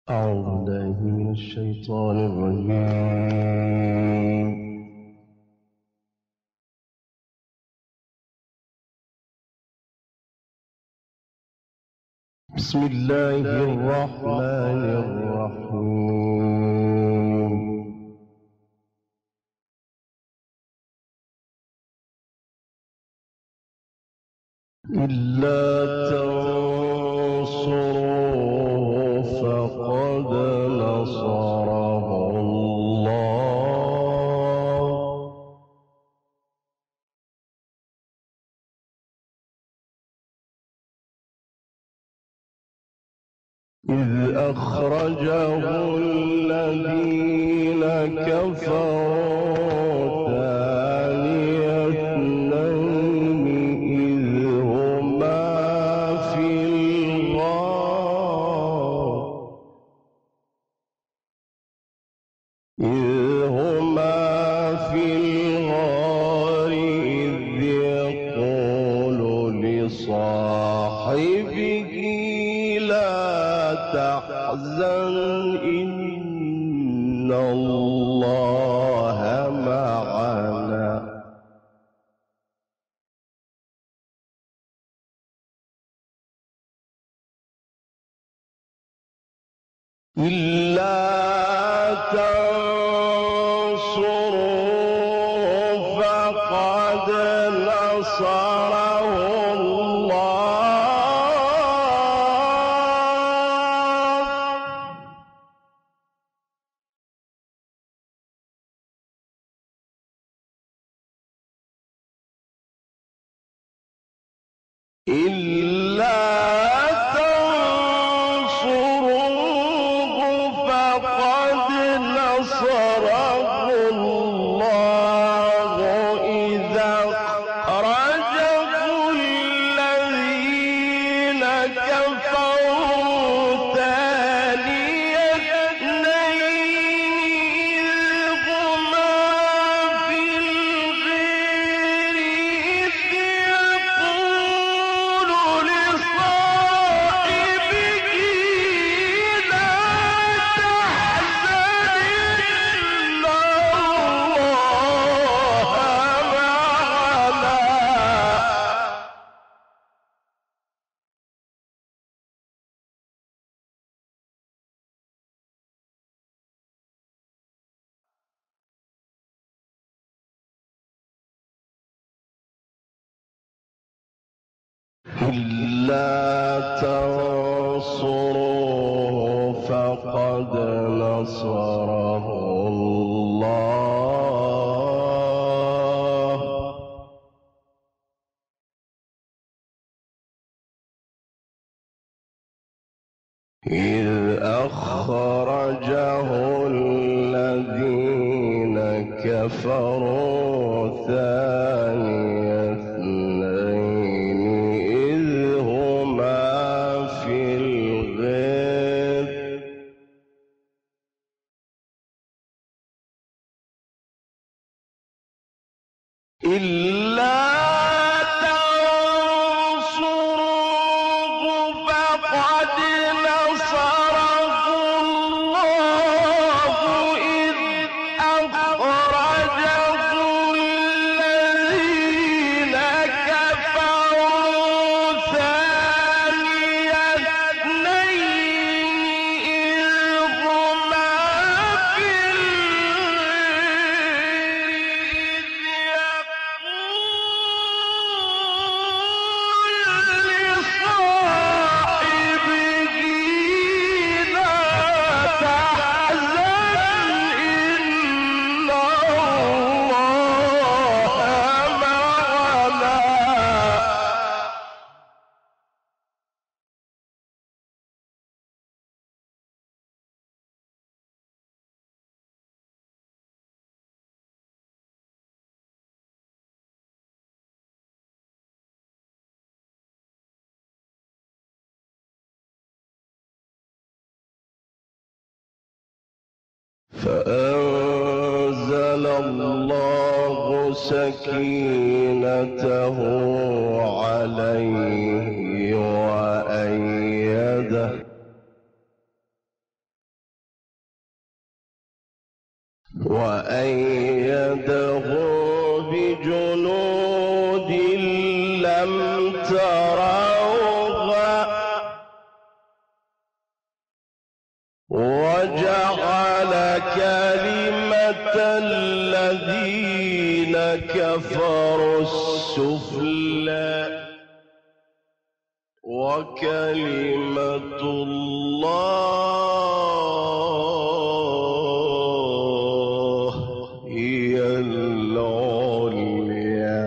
أعوذ بالله من الشيطان الرجيم. بسم الله الرحمن الرحيم. إلا تنصروه فقد نصره الله إذ أخرجه الذين كفروا ثاني اثنين إذ هما في الغار إذ يقول لصاحبه لا تحزن إن الله معنا إلا تنصروه فقد نصره الله إلا نصره الله إذا أخرجه الذين كفروا ثاني اثنين إذ هما في الغار إذ يقول لصاحبه لا إلا تنصروه فقد نصره الله إذ أخرجه الذين كفروا ثاني اثنين إذ هما في الغار إلا تنصروه فقد نصره الله إذ أخرجه الذين كفروا ثاني اثنين إذ هما في الغار فأنزل الله سكينته عليه وأيده وأيده بجنود لم تروها وجعل كلمة الذين كفروا السفلى وكلمة الله هي العليا.